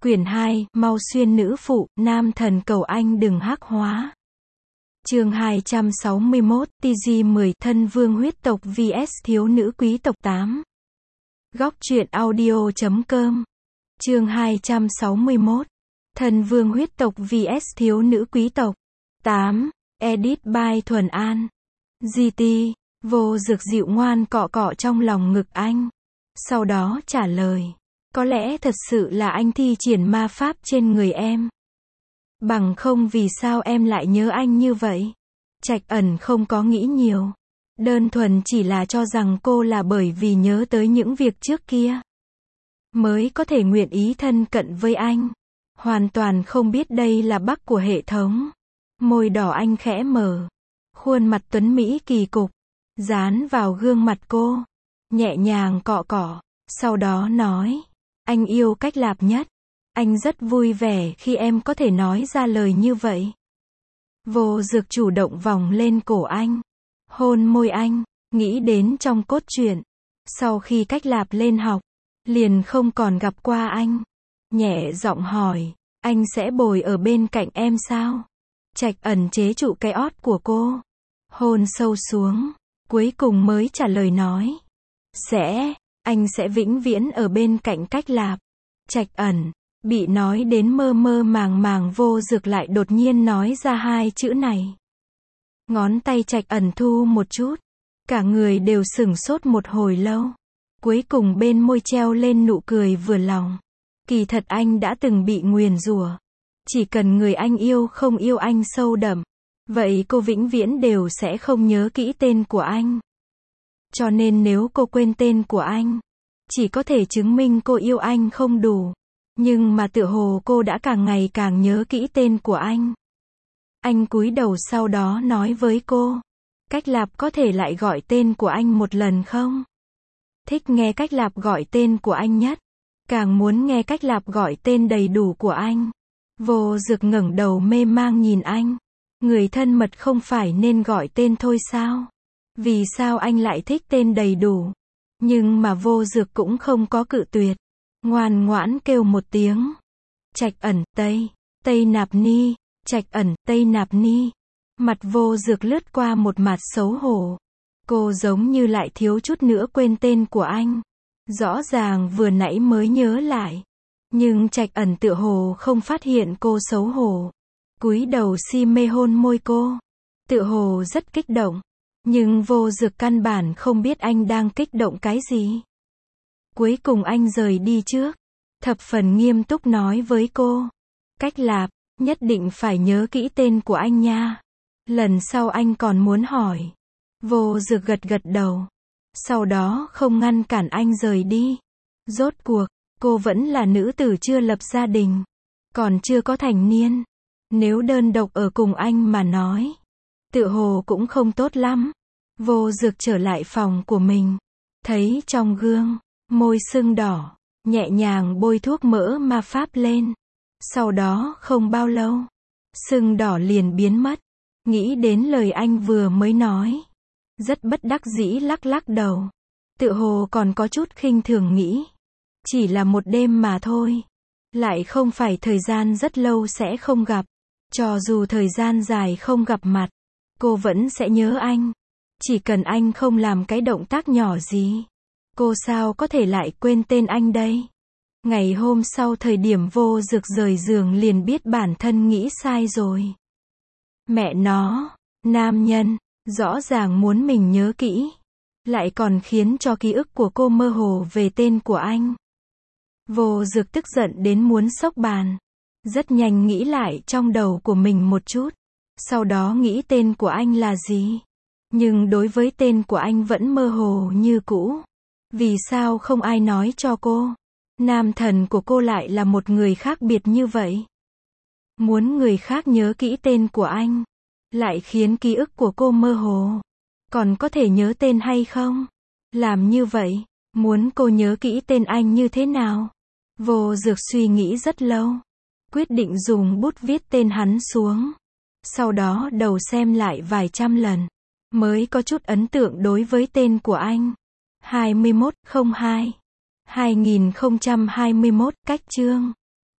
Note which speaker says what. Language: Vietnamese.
Speaker 1: Quyển 2, Mau xuyên nữ phụ, nam thần cầu anh đừng hắc hóa. Chương 261, TG10, thân vương huyết tộc vs thiếu nữ quý tộc 8. Góc truyện audio.com. Chương 261, thân vương huyết tộc vs thiếu nữ quý tộc 8. Edit by Thuần An. GT, Vô Dực dịu ngoan cọ cọ trong lòng ngực anh. Sau đó trả lời. Có lẽ thật sự là anh thi triển ma pháp trên người em. Bằng không vì sao em lại nhớ anh như vậy? Trạch Ẩn không có nghĩ nhiều. Đơn thuần chỉ là cho rằng cô là bởi vì nhớ tới những việc trước kia mới có thể nguyện ý thân cận với anh. Hoàn toàn không biết đây là bug của hệ thống. Môi đỏ anh khẽ mở. Khuôn mặt tuấn Mỹ kỳ cục dán vào gương mặt cô. Nhẹ nhàng cọ cọ. Sau đó nói. Anh yêu Cách Lạp nhất. Anh rất vui vẻ khi em có thể nói ra lời như vậy. Vô Dực chủ động vòng lên cổ anh. Hôn môi anh. Nghĩ đến trong cốt truyện. Sau khi Cách Lạp lên học. Liền không còn gặp qua anh. Nhẹ giọng hỏi. Anh sẽ bồi ở bên cạnh em sao? Trạch Ẩn chế trụ cái ót của cô. Hôn sâu xuống. Cuối cùng mới trả lời nói. Anh sẽ vĩnh viễn ở bên cạnh Cách Lạp. Trạch Ẩn, bị nói đến mơ mơ màng màng. Vô Dực lại đột nhiên nói ra hai chữ này. Ngón tay Trạch Ẩn thu một chút. Cả người đều sửng sốt một hồi lâu. Cuối cùng bên môi treo lên nụ cười vừa lòng. Kỳ thật anh đã từng bị nguyền rủa. Chỉ cần người anh yêu không yêu anh sâu đậm, vậy cô vĩnh viễn đều sẽ không nhớ kỹ tên của anh. Cho nên nếu cô quên tên của anh, chỉ có thể chứng minh cô yêu anh không đủ. Nhưng mà tựa hồ cô đã càng ngày càng nhớ kỹ tên của anh. Anh cúi đầu sau đó nói với cô. Cách Lạp có thể lại gọi tên của anh một lần không? Thích nghe Cách Lạp gọi tên của anh nhất. Càng muốn nghe Cách Lạp gọi tên đầy đủ của anh. Vô Dực ngẩng đầu mê mang nhìn anh. Người thân mật không phải nên gọi tên thôi sao? Vì sao anh lại thích tên đầy đủ? Nhưng mà Vô Dực cũng không có cự tuyệt. Ngoan ngoãn kêu một tiếng. Trạch Ẩn, Tây Nạp Ni. Trạch Ẩn, Tây Nạp Ni. Mặt Vô Dực lướt qua một mặt xấu hổ. Cô giống như lại thiếu chút nữa quên tên của anh. Rõ ràng vừa nãy mới nhớ lại. Nhưng Trạch Ẩn tựa hồ không phát hiện cô xấu hổ. Cúi đầu si mê hôn môi cô. Tựa hồ rất kích động. Nhưng Vô Dực căn bản không biết anh đang kích động cái gì. Cuối cùng anh rời đi trước. Thập phần nghiêm túc nói với cô. Cách Lạp, nhất định phải nhớ kỹ tên của anh nha. Lần sau anh còn muốn hỏi. Vô Dực gật gật đầu. Sau đó không ngăn cản anh rời đi. Rốt cuộc, cô vẫn là nữ tử chưa lập gia đình. Còn chưa có thành niên. Nếu đơn độc ở cùng anh mà nói. Tựa hồ cũng không tốt lắm. Vô Dực trở lại phòng của mình. Thấy trong gương, môi sưng đỏ. Nhẹ nhàng bôi thuốc mỡ ma pháp lên. Sau đó không bao lâu. Sưng đỏ liền biến mất. Nghĩ đến lời anh vừa mới nói. Rất bất đắc dĩ lắc lắc đầu. Tựa hồ còn có chút khinh thường nghĩ. Chỉ là một đêm mà thôi. Lại không phải thời gian rất lâu sẽ không gặp. Cho dù thời gian dài không gặp mặt. Cô vẫn sẽ nhớ anh. Chỉ cần anh không làm cái động tác nhỏ gì. Cô sao có thể lại quên tên anh đây? Ngày hôm sau thời điểm Vô Dực rời giường liền biết bản thân nghĩ sai rồi. Mẹ nó, nam nhân, rõ ràng muốn mình nhớ kỹ. Lại còn khiến cho ký ức của cô mơ hồ về tên của anh. Vô Dực tức giận đến muốn xốc bàn. Rất nhanh nghĩ lại trong đầu của mình một chút. Sau đó nghĩ tên của anh là gì? Nhưng đối với tên của anh vẫn mơ hồ như cũ. Vì sao không ai nói cho cô? Nam thần của cô lại là một người khác biệt như vậy. Muốn người khác nhớ kỹ tên của anh. Lại khiến ký ức của cô mơ hồ. Còn có thể nhớ tên hay không? Làm như vậy, muốn cô nhớ kỹ tên anh như thế nào? Vô Dực suy nghĩ rất lâu. Quyết định dùng bút viết tên hắn xuống. Sau đó đầu xem lại vài trăm lần. Mới có chút ấn tượng đối với tên của anh. 21/02/2021 cách chương